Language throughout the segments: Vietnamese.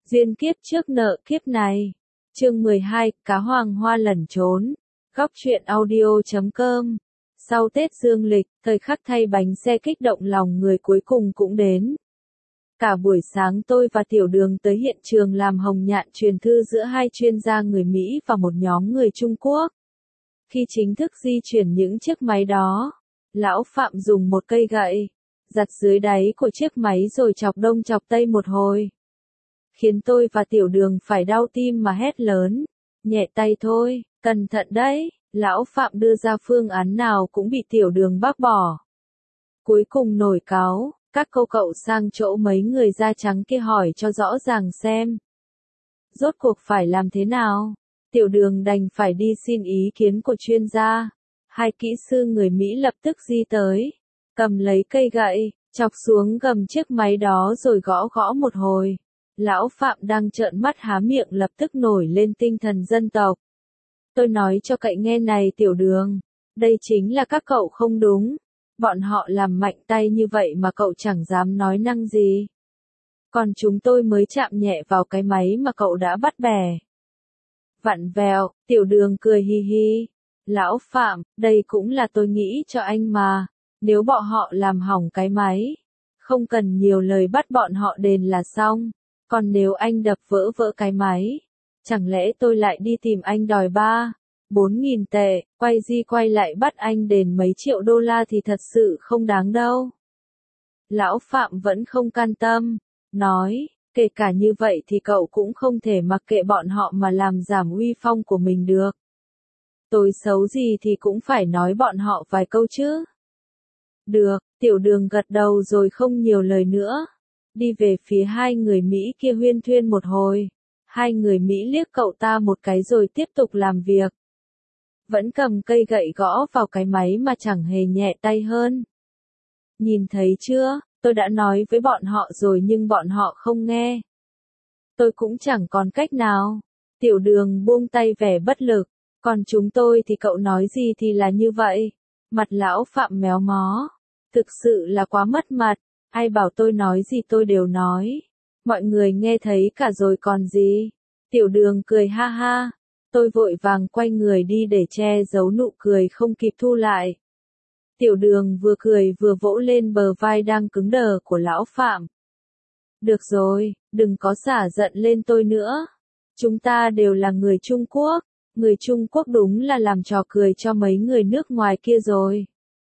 Duyên kiếp trước nợ kiếp này. Chương 12, Cá Hoàng Hoa lẩn trốn. Góc truyện audio.com. Sau Tết Dương lịch, thời khắc thay bánh xe kích động lòng người cuối cùng cũng đến. Cả buổi sáng tôi và Tiểu Đường tới hiện trường làm hồng nhạn truyền thư giữa hai chuyên gia người Mỹ và một nhóm người Trung Quốc. Khi chính thức di chuyển những chiếc máy đó, Lão Phạm dùng một cây gậy, giặt dưới đáy của chiếc máy rồi chọc đông chọc tây một hồi. Khiến tôi và Tiểu Đường phải đau tim mà hét lớn. Nhẹ tay thôi, cẩn thận đấy. Lão Phạm đưa ra phương án nào cũng bị Tiểu Đường bác bỏ. Cuối cùng nổi cáu, các cô cậu sang chỗ mấy người da trắng kia hỏi cho rõ ràng xem. Rốt cuộc phải làm thế nào? Tiểu Đường đành phải đi xin ý kiến của chuyên gia. Hai kỹ sư người Mỹ lập tức di tới, cầm lấy cây gậy, chọc xuống gầm chiếc máy đó rồi gõ gõ một hồi. Lão Phạm đang trợn mắt há miệng lập tức nổi lên tinh thần dân tộc. Tôi nói cho cậy nghe này Tiểu Đường, đây chính là các cậu không đúng. Bọn họ làm mạnh tay như vậy mà cậu chẳng dám nói năng gì. Còn chúng tôi mới chạm nhẹ vào cái máy mà cậu đã bắt bẻ. Vặn vẹo, Tiểu Đường cười hi hi. Lão Phạm, đây cũng là tôi nghĩ cho anh mà. Nếu bọn họ làm hỏng cái máy, không cần nhiều lời bắt bọn họ đền là xong. Còn nếu anh đập vỡ cái máy, chẳng lẽ tôi lại đi tìm anh đòi 4.000 tệ, quay lại bắt anh đền mấy triệu đô la thì thật sự không đáng đâu. Lão Phạm vẫn không can tâm, nói, kể cả như vậy thì cậu cũng không thể mặc kệ bọn họ mà làm giảm uy phong của mình được. Tôi xấu gì thì cũng phải nói bọn họ vài câu chứ. Được, Tiểu Đường gật đầu rồi không nhiều lời nữa. Đi về phía hai người Mỹ kia huyên thuyên một hồi. Hai người Mỹ liếc cậu ta một cái rồi tiếp tục làm việc. Vẫn cầm cây gậy gõ vào cái máy mà chẳng hề nhẹ tay hơn. Nhìn thấy chưa, tôi đã nói với bọn họ rồi nhưng bọn họ không nghe. Tôi cũng chẳng còn cách nào. Tiểu Đường buông tay vẻ bất lực. Còn chúng tôi thì cậu nói gì thì là như vậy. Mặt Lão Phạm méo mó. Thực sự là quá mất mặt. Ai bảo tôi nói gì tôi đều nói. Mọi người nghe thấy cả rồi còn gì. Tiểu Đường cười ha ha. Tôi vội vàng quay người đi để che giấu nụ cười không kịp thu lại. Tiểu Đường vừa cười vừa vỗ lên bờ vai đang cứng đờ của Lão Phạm. Được rồi, đừng có xả giận lên tôi nữa. Chúng ta đều là người Trung Quốc. Người Trung Quốc đúng là làm trò cười cho mấy người nước ngoài kia rồi.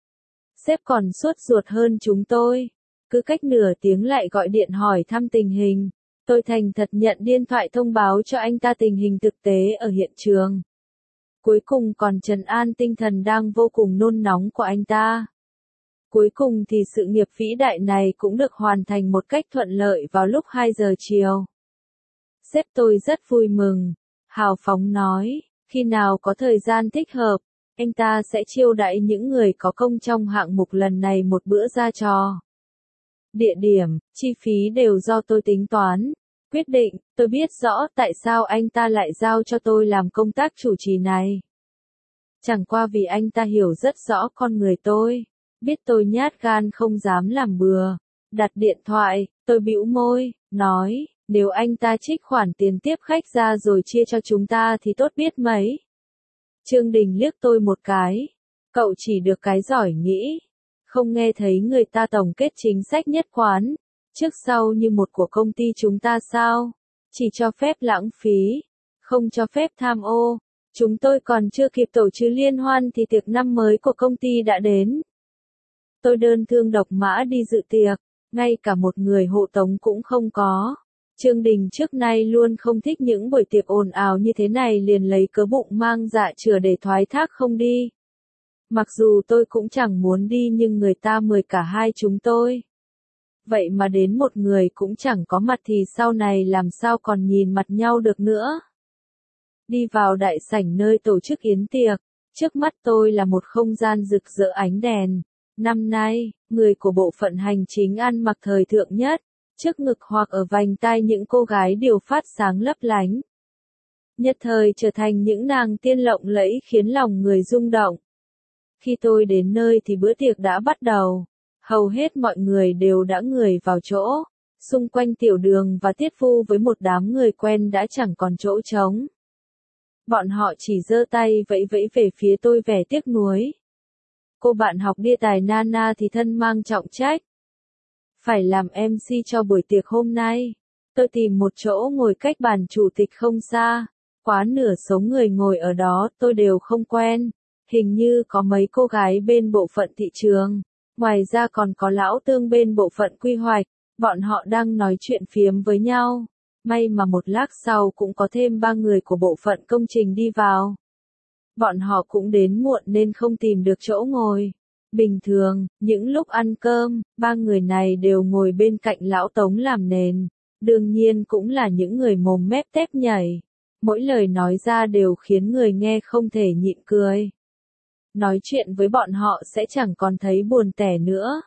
Sếp còn sốt ruột hơn chúng tôi. Cứ cách nửa tiếng lại gọi điện hỏi thăm tình hình. Tôi thành thật nhận điện thoại thông báo cho anh ta tình hình thực tế ở hiện trường. Cuối cùng còn trấn an tinh thần đang vô cùng nôn nóng của anh ta. Cuối cùng thì sự nghiệp vĩ đại này cũng được hoàn thành một cách thuận lợi vào lúc 2 giờ chiều. Sếp tôi rất vui mừng. Hào phóng nói, khi nào có thời gian thích hợp, anh ta sẽ chiêu đãi những người có công trong hạng mục lần này một bữa ra trò. Địa điểm, chi phí đều do tôi tính toán. Quyết định, tôi biết rõ tại sao anh ta lại giao cho tôi làm công tác chủ trì này. Chẳng qua vì anh ta hiểu rất rõ con người tôi. Biết tôi nhát gan không dám làm bừa. Đặt điện thoại, tôi bĩu môi, nói, nếu anh ta trích khoản tiền tiếp khách ra rồi chia cho chúng ta thì tốt biết mấy. Trương Đình liếc tôi một cái. Cậu chỉ được cái giỏi nghĩ. Không nghe thấy người ta tổng kết chính sách nhất quán, trước sau như một của công ty chúng ta sao? Chỉ cho phép lãng phí, không cho phép tham ô. Chúng tôi còn chưa kịp tổ chức liên hoan thì tiệc năm mới của công ty đã đến. Tôi đơn thương độc mã đi dự tiệc, ngay cả một người hộ tống cũng không có. Trương Đình trước nay luôn không thích những buổi tiệc ồn ào như thế này liền lấy cớ bụng mang dạ chửa để thoái thác không đi. Mặc dù tôi cũng chẳng muốn đi nhưng người ta mời cả hai chúng tôi. Vậy mà đến một người cũng chẳng có mặt thì sau này làm sao còn nhìn mặt nhau được nữa. Đi vào đại sảnh nơi tổ chức yến tiệc, trước mắt tôi là một không gian rực rỡ ánh đèn. Năm nay, người của bộ phận hành chính ăn mặc thời thượng nhất, trước ngực hoặc ở vành tai những cô gái đều phát sáng lấp lánh. Nhất thời trở thành những nàng tiên lộng lẫy khiến lòng người rung động. Khi tôi đến nơi thì bữa tiệc đã bắt đầu. Hầu hết mọi người đều đã người vào chỗ. Xung quanh Tiểu Đường và Tiết Phu với một đám người quen đã chẳng còn chỗ trống. Bọn họ chỉ giơ tay vẫy vẫy về phía tôi vẻ tiếc nuối. Cô bạn học đia tài Nana thì thân mang trọng trách. Phải làm MC cho buổi tiệc hôm nay. Tôi tìm một chỗ ngồi cách bàn chủ tịch không xa. Quá nửa số người ngồi ở đó tôi đều không quen. Hình như có mấy cô gái bên bộ phận thị trường. Ngoài ra còn có lão Tương bên bộ phận quy hoạch. Bọn họ đang nói chuyện phiếm với nhau. May mà một lát sau cũng có thêm 3 người của bộ phận công trình đi vào. Bọn họ cũng đến muộn nên không tìm được chỗ ngồi. Bình thường, những lúc ăn cơm, 3 người này đều ngồi bên cạnh lão Tống làm nền. Đương nhiên cũng là những người mồm mép tép nhảy. Mỗi lời nói ra đều khiến người nghe không thể nhịn cười. Nói chuyện với bọn họ sẽ chẳng còn thấy buồn tẻ nữa.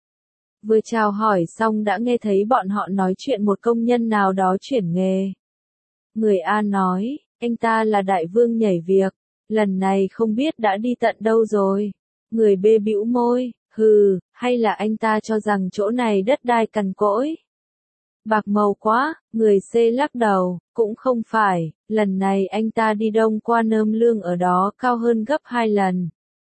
Vừa chào hỏi xong đã nghe thấy bọn họ nói chuyện một công nhân nào đó chuyển nghề. Người A nói, anh ta là đại vương nhảy việc, lần này không biết đã đi tận đâu rồi. Người B bĩu môi, hừ, hay là anh ta cho rằng chỗ này đất đai cằn cỗi. Bạc màu quá, người C lắc đầu, cũng không phải, lần này anh ta đi đông qua nơm lương ở đó cao hơn gấp 2 lần.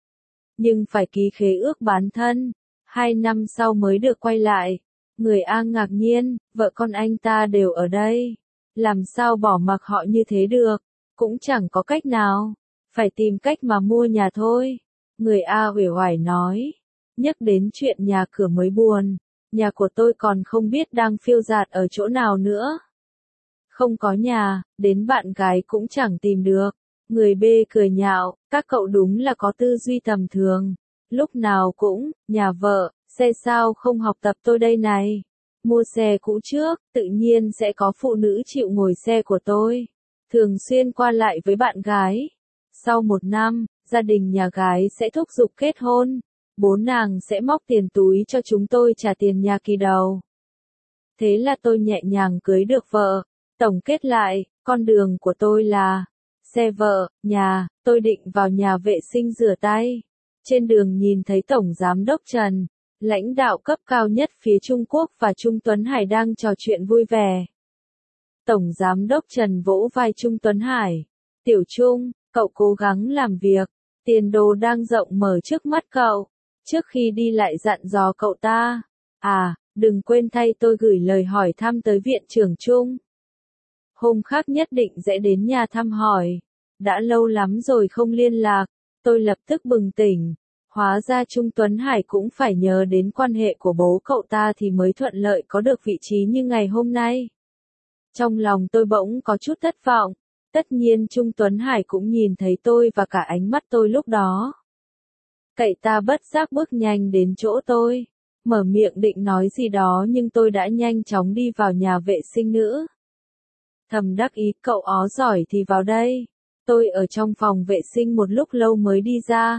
Nhưng phải ký khế ước bán thân, 2 năm sau mới được quay lại. Người A ngạc nhiên, vợ con anh ta đều ở đây. Làm sao bỏ mặc họ như thế được, cũng chẳng có cách nào, phải tìm cách mà mua nhà thôi. Người A uể oải nói, nhắc đến chuyện nhà cửa mới buồn, nhà của tôi còn không biết đang phiêu dạt ở chỗ nào nữa. Không có nhà, đến bạn gái cũng chẳng tìm được. Người B cười nhạo, các cậu đúng là có tư duy tầm thường. Lúc nào cũng, nhà vợ, xe sao không học tập tôi đây này. Mua xe cũ trước, tự nhiên sẽ có phụ nữ chịu ngồi xe của tôi. Thường xuyên qua lại với bạn gái. Sau 1 năm, gia đình nhà gái sẽ thúc giục kết hôn. Bố nàng sẽ móc tiền túi cho chúng tôi trả tiền nhà kỳ đầu. Thế là tôi nhẹ nhàng cưới được vợ. Tổng kết lại, con đường của tôi là xe vợ, nhà, tôi định vào nhà vệ sinh rửa tay. Trên đường nhìn thấy Tổng Giám đốc Trần, lãnh đạo cấp cao nhất phía Trung Quốc và Trung Tuấn Hải đang trò chuyện vui vẻ. Tổng Giám đốc Trần vỗ vai Trung Tuấn Hải. Tiểu Trung, cậu cố gắng làm việc, tiền đồ đang rộng mở trước mắt cậu. Trước khi đi lại dặn dò cậu ta. À, đừng quên thay tôi gửi lời hỏi thăm tới viện trưởng Trung. Hôm khác nhất định sẽ đến nhà thăm hỏi. Đã lâu lắm rồi không liên lạc. Tôi lập tức bừng tỉnh. Hóa ra Trung Tuấn Hải cũng phải nhờ đến quan hệ của bố cậu ta thì mới thuận lợi có được vị trí như ngày hôm nay. Trong lòng tôi bỗng có chút thất vọng. Tất nhiên Trung Tuấn Hải cũng nhìn thấy tôi và cả ánh mắt tôi lúc đó. Cậu ta bất giác bước nhanh đến chỗ tôi. Mở miệng định nói gì đó nhưng tôi đã nhanh chóng đi vào nhà vệ sinh nữa. Thầm đắc ý, cậu ó giỏi thì vào đây. Tôi ở trong phòng vệ sinh một lúc lâu mới đi ra.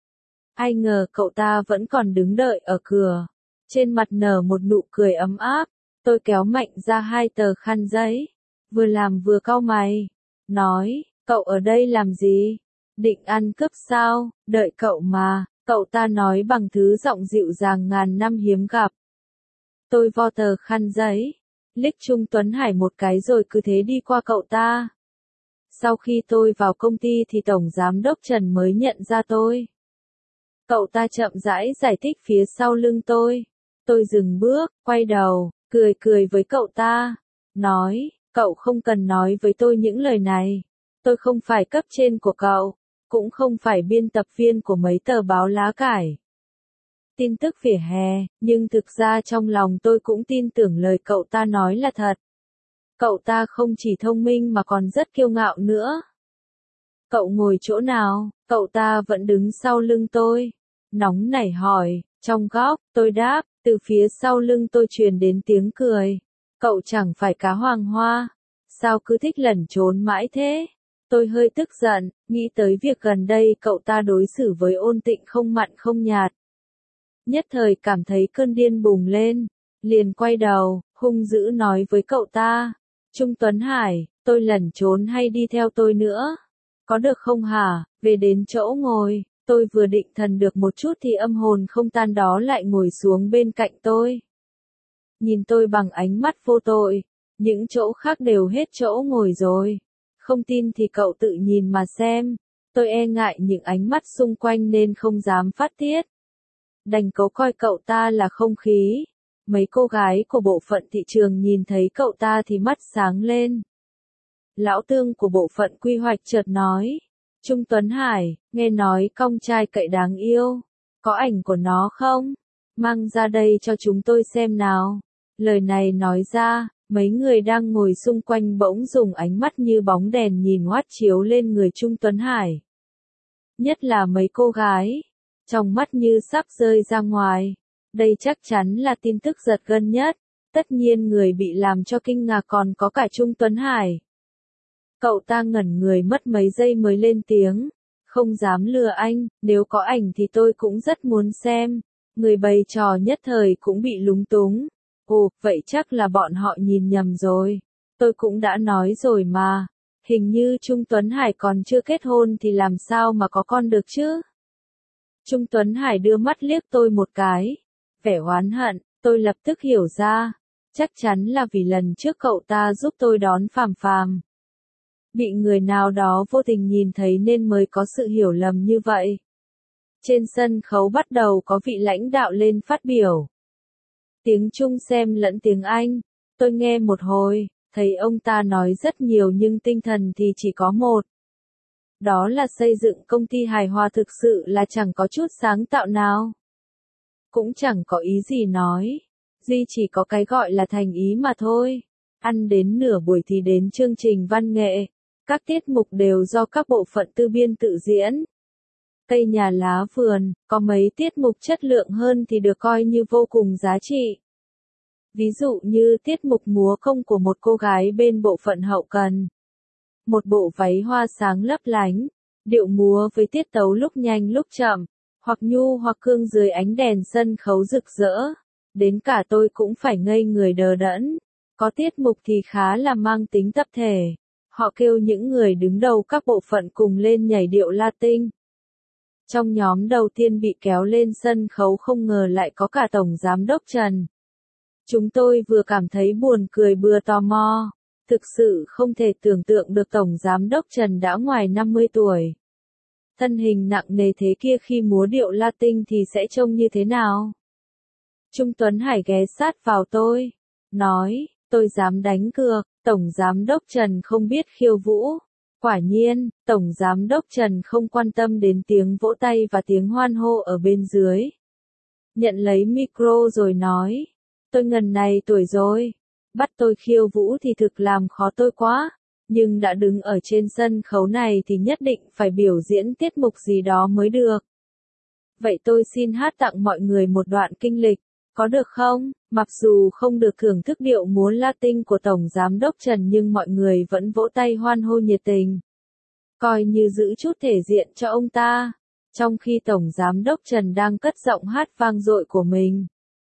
Ai ngờ cậu ta vẫn còn đứng đợi ở cửa. Trên mặt nở một nụ cười ấm áp. Tôi kéo mạnh ra 2 tờ khăn giấy. Vừa làm vừa cau mày. Nói, cậu ở đây làm gì? Định ăn cướp sao? Đợi cậu mà. Cậu ta nói bằng thứ giọng dịu dàng ngàn năm hiếm gặp. Tôi vo tờ khăn giấy. Liếc Trung Tuấn Hải một cái rồi cứ thế đi qua cậu ta. Sau khi tôi vào công ty thì Tổng Giám đốc Trần mới nhận ra tôi. Cậu ta chậm rãi giải thích phía sau lưng tôi. Tôi dừng bước, quay đầu, cười cười với cậu ta. Nói, cậu không cần nói với tôi những lời này. Tôi không phải cấp trên của cậu, cũng không phải biên tập viên của mấy tờ báo lá cải. Tin tức vỉa hè, nhưng thực ra trong lòng tôi cũng tin tưởng lời cậu ta nói là thật. Cậu ta không chỉ thông minh mà còn rất kiêu ngạo nữa. Cậu ngồi chỗ nào? Cậu ta vẫn đứng sau lưng tôi. Nóng nảy hỏi, trong góc, tôi đáp, từ phía sau lưng tôi truyền đến tiếng cười. Cậu chẳng phải cá hoàng hoa. Sao cứ thích lẩn trốn mãi thế? Tôi hơi tức giận, nghĩ tới việc gần đây cậu ta đối xử với Ôn Tịnh không mặn không nhạt. Nhất thời cảm thấy cơn điên bùng lên, liền quay đầu, hung dữ nói với cậu ta. Trung Tuấn Hải, tôi lẩn trốn hay đi theo tôi nữa? Có được không hả? Về đến chỗ ngồi, tôi vừa định thần được một chút thì âm hồn không tan đó lại ngồi xuống bên cạnh tôi. nhìn tôi bằng ánh mắt vô tội, những chỗ khác đều hết chỗ ngồi rồi. Không tin thì cậu tự nhìn mà xem. Tôi e ngại những ánh mắt xung quanh nên không dám phát tiết. Đành cố coi cậu ta là không khí. Mấy cô gái của bộ phận thị trường nhìn thấy cậu ta thì mắt sáng lên. Lão Tương của bộ phận quy hoạch chợt nói. Trung Tuấn Hải, nghe nói cong trai cậy đáng yêu. Có ảnh của nó không? Mang ra đây cho chúng tôi xem nào. Lời này nói ra, mấy người đang ngồi xung quanh bỗng dùng ánh mắt như bóng đèn nhìn ngoắt chiếu lên người Trung Tuấn Hải. Nhất là mấy cô gái, trong mắt như sắp rơi ra ngoài. Đây chắc chắn là tin tức giật gân nhất. Tất nhiên người bị làm cho kinh ngạc còn có cả Trung Tuấn Hải. Cậu ta ngẩn người mất mấy giây mới lên tiếng. Không dám lừa anh, nếu có ảnh thì tôi cũng rất muốn xem. Người bày trò nhất thời cũng bị lúng túng. Ồ, vậy chắc là bọn họ nhìn nhầm rồi. Tôi cũng đã nói rồi mà. Hình như Trung Tuấn Hải còn chưa kết hôn thì làm sao mà có con được chứ? Trung Tuấn Hải đưa mắt liếc tôi một cái. Vẻ oán hận, tôi lập tức hiểu ra. Chắc chắn là vì lần trước cậu ta giúp tôi đón Phàm Phàm. Bị người nào đó vô tình nhìn thấy nên mới có sự hiểu lầm như vậy. Trên sân khấu bắt đầu có vị lãnh đạo lên phát biểu. Tiếng Trung xem lẫn tiếng Anh. Tôi nghe một hồi, thấy ông ta nói rất nhiều nhưng tinh thần thì chỉ có một. Đó là xây dựng công ty hài hòa thực sự là chẳng có chút sáng tạo nào. Cũng chẳng có ý gì nói. Duy chỉ có cái gọi là thành ý mà thôi. Ăn đến nửa buổi thì đến chương trình văn nghệ. Các tiết mục đều do các bộ phận tư biên tự diễn. Cây nhà lá vườn, có mấy tiết mục chất lượng hơn thì được coi như vô cùng giá trị. Ví dụ như tiết mục múa công của một cô gái bên bộ phận hậu cần. Một bộ váy hoa sáng lấp lánh, điệu múa với tiết tấu lúc nhanh lúc chậm, hoặc nhu hoặc cương dưới ánh đèn sân khấu rực rỡ. Đến cả tôi cũng phải ngây người đờ đẫn. Có tiết mục thì khá là mang tính tập thể. Họ kêu những người đứng đầu các bộ phận cùng lên nhảy điệu Latin. Trong nhóm đầu tiên bị kéo lên sân khấu không ngờ lại có cả Tổng Giám đốc Trần. Chúng tôi vừa cảm thấy buồn cười vừa tò mò. Thực sự không thể tưởng tượng được Tổng Giám đốc Trần đã ngoài 50 tuổi. Thân hình nặng nề thế kia khi múa điệu Latin thì sẽ trông như thế nào? Trung Tuấn Hải ghé sát vào tôi. Nói, tôi dám đánh cược, Tổng Giám đốc Trần không biết khiêu vũ. Quả nhiên, Tổng Giám đốc Trần không quan tâm đến tiếng vỗ tay và tiếng hoan hô ở bên dưới. Nhận lấy micro rồi nói, tôi ngần này tuổi rồi, bắt tôi khiêu vũ thì thực làm khó tôi quá, nhưng đã đứng ở trên sân khấu này thì nhất định phải biểu diễn tiết mục gì đó mới được. Vậy tôi xin hát tặng mọi người một đoạn kinh lịch, có được không? Mặc dù không được thưởng thức điệu múa Latin của Tổng Giám đốc Trần nhưng mọi người vẫn vỗ tay hoan hô nhiệt tình. Coi như giữ chút thể diện cho ông ta, trong khi Tổng Giám đốc Trần đang cất giọng hát vang dội của mình.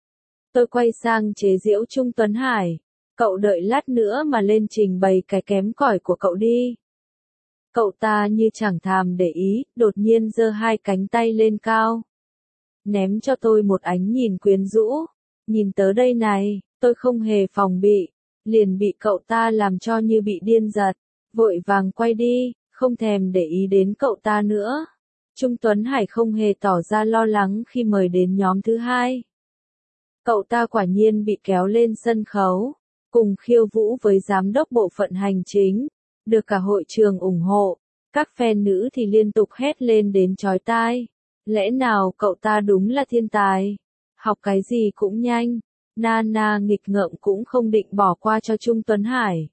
Tôi quay sang chế giễu Trung Tuấn Hải, cậu đợi lát nữa mà lên trình bày cái kém cỏi của cậu đi. Cậu ta như chẳng thèm để ý, đột nhiên giơ hai cánh tay lên cao. Ném cho tôi một ánh nhìn quyến rũ. Nhìn tới đây này, tôi không hề phòng bị, liền bị cậu ta làm cho như bị điên giật, vội vàng quay đi, không thèm để ý đến cậu ta nữa. Trung Tuấn Hải không hề tỏ ra lo lắng khi mời đến nhóm thứ hai. Cậu ta quả nhiên bị kéo lên sân khấu, cùng khiêu vũ với giám đốc bộ phận hành chính, được cả hội trường ủng hộ, các fan nữ thì liên tục hét lên đến chói tai. Lẽ nào cậu ta đúng là thiên tài? Học cái gì cũng nhanh. Nana nghịch ngợm cũng không định bỏ qua cho Trung Tuấn Hải.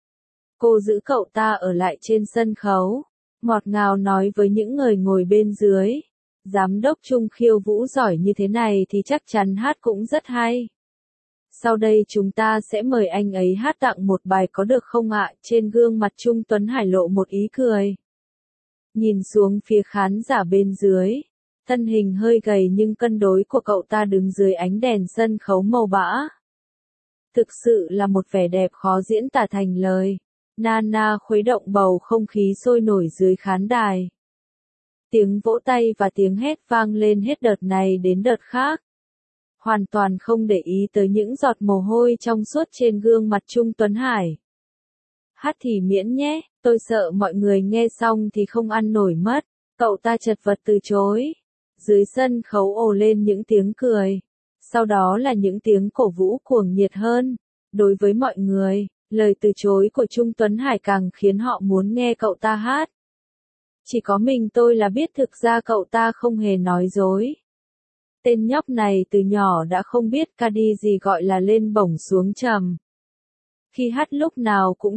Cô giữ cậu ta ở lại trên sân khấu, ngọt ngào nói với những người ngồi bên dưới. Giám đốc Trung khiêu vũ giỏi như thế này thì chắc chắn hát cũng rất hay. Sau đây chúng ta sẽ mời anh ấy hát tặng một bài có được không ạ? Trên gương mặt Trung Tuấn Hải lộ một ý cười. Nhìn xuống phía khán giả bên dưới. Thân hình hơi gầy nhưng cân đối của cậu ta đứng dưới ánh đèn sân khấu màu bã. Thực sự là một vẻ đẹp khó diễn tả thành lời. Nana khuấy động bầu không khí sôi nổi dưới khán đài. Tiếng vỗ tay và tiếng hét vang lên hết đợt này đến đợt khác. hoàn toàn không để ý tới những giọt mồ hôi trong suốt trên gương mặt Trung Tuấn Hải. Hát thì miễn nhé, tôi sợ mọi người nghe xong thì không ăn nổi mất. Cậu ta chật vật từ chối. Dưới sân khấu ồ lên những tiếng cười. Sau đó là những tiếng cổ vũ cuồng nhiệt hơn. Đối với mọi người, lời từ chối của Trung Tuấn Hải càng khiến họ muốn nghe cậu ta hát. Chỉ có mình tôi là biết thực ra cậu ta không hề nói dối. Tên nhóc này từ nhỏ đã không biết ca đi gì gọi là lên bổng xuống trầm. Khi hát lúc nào cũng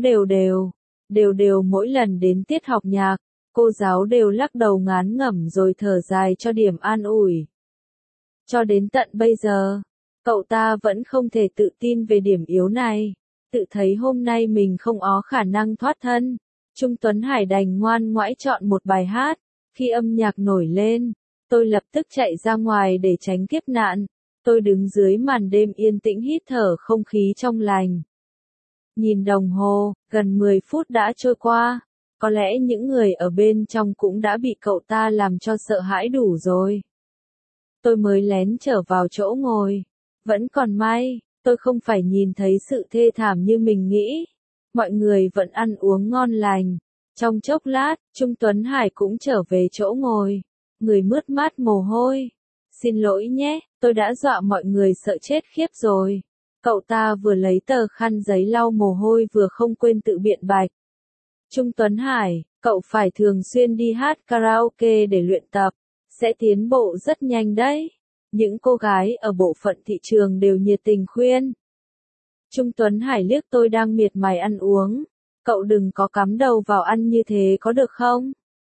đều đều mỗi lần đến tiết học nhạc, cô giáo đều lắc đầu ngán ngẩm rồi thở dài cho điểm an ủi. Cho đến tận bây giờ, cậu ta vẫn không thể tự tin về điểm yếu này, tự thấy hôm nay mình không có khả năng thoát thân. Trung Tuấn Hải đành ngoan ngoãy chọn một bài hát, khi âm nhạc nổi lên, tôi lập tức chạy ra ngoài để tránh kiếp nạn. Tôi đứng dưới màn đêm yên tĩnh hít thở không khí trong lành. Nhìn đồng hồ, gần 10 phút đã trôi qua, có lẽ những người ở bên trong cũng đã bị cậu ta làm cho sợ hãi đủ rồi. Tôi mới lén trở vào chỗ ngồi, vẫn còn may, tôi không phải nhìn thấy sự thê thảm như mình nghĩ. Mọi người vẫn ăn uống ngon lành. Trong chốc lát, Trung Tuấn Hải cũng trở về chỗ ngồi, người mướt mát mồ hôi. Xin lỗi nhé, tôi đã dọa mọi người sợ chết khiếp rồi. Cậu ta vừa lấy tờ khăn giấy lau mồ hôi vừa không quên tự biện bạch. Trung Tuấn Hải, cậu phải thường xuyên đi hát karaoke để luyện tập, sẽ tiến bộ rất nhanh đấy. Những cô gái ở bộ phận thị trường đều nhiệt tình khuyên. Trung Tuấn Hải liếc tôi đang miệt mài ăn uống. Cậu đừng có cắm đầu vào ăn như thế có được không?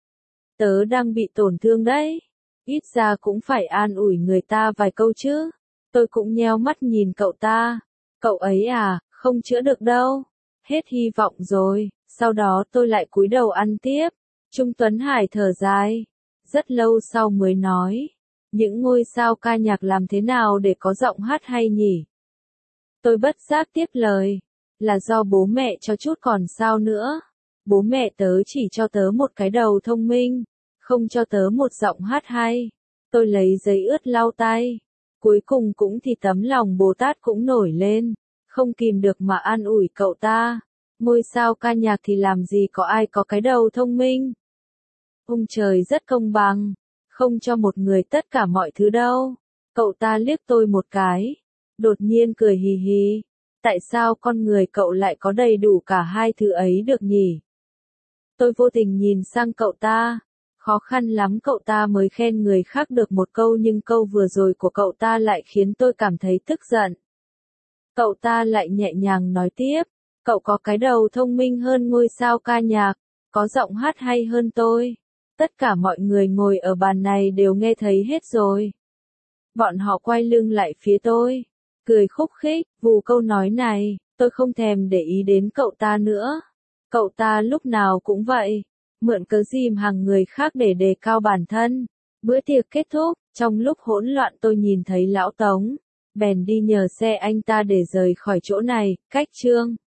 Tớ đang bị tổn thương đấy. Ít ra cũng phải an ủi người ta vài câu chứ. Tôi cũng nheo mắt nhìn cậu ta. Cậu ấy à, không chữa được đâu. Hết hy vọng rồi. Sau đó tôi lại cúi đầu ăn tiếp. Trung Tuấn Hải thở dài. Rất lâu sau mới nói. Những ngôi sao ca nhạc làm thế nào để có giọng hát hay nhỉ? Tôi bất giác tiếp lời. Là do bố mẹ cho chút còn sao nữa. Bố mẹ tớ chỉ cho tớ một cái đầu thông minh, không cho tớ một giọng hát hay. Tôi lấy giấy ướt lau tay. Cuối cùng cũng thì tấm lòng Bồ Tát cũng nổi lên, không kìm được mà an ủi cậu ta. Ngôi sao ca nhạc thì làm gì có ai có cái đầu thông minh. Ông trời rất công bằng, không cho một người tất cả mọi thứ đâu. Cậu ta liếc tôi một cái, đột nhiên cười hì hì. Tại sao con người cậu lại có đầy đủ cả hai thứ ấy được nhỉ? Tôi vô tình nhìn sang cậu ta. Khó khăn lắm cậu ta mới khen người khác được một câu nhưng câu vừa rồi của cậu ta lại khiến tôi cảm thấy tức giận. Cậu ta lại nhẹ nhàng nói tiếp. Cậu có cái đầu thông minh hơn ngôi sao ca nhạc, có giọng hát hay hơn tôi. Tất cả mọi người ngồi ở bàn này đều nghe thấy hết rồi. Bọn họ quay lưng lại phía tôi, cười khúc khích, vù câu nói này, tôi không thèm để ý đến cậu ta nữa. Cậu ta lúc nào cũng vậy, mượn cớ dìm hàng người khác để đề cao bản thân. Bữa tiệc kết thúc, trong lúc hỗn loạn tôi nhìn thấy lão Tống, bèn đi nhờ xe anh ta để rời khỏi chỗ này, cách Trương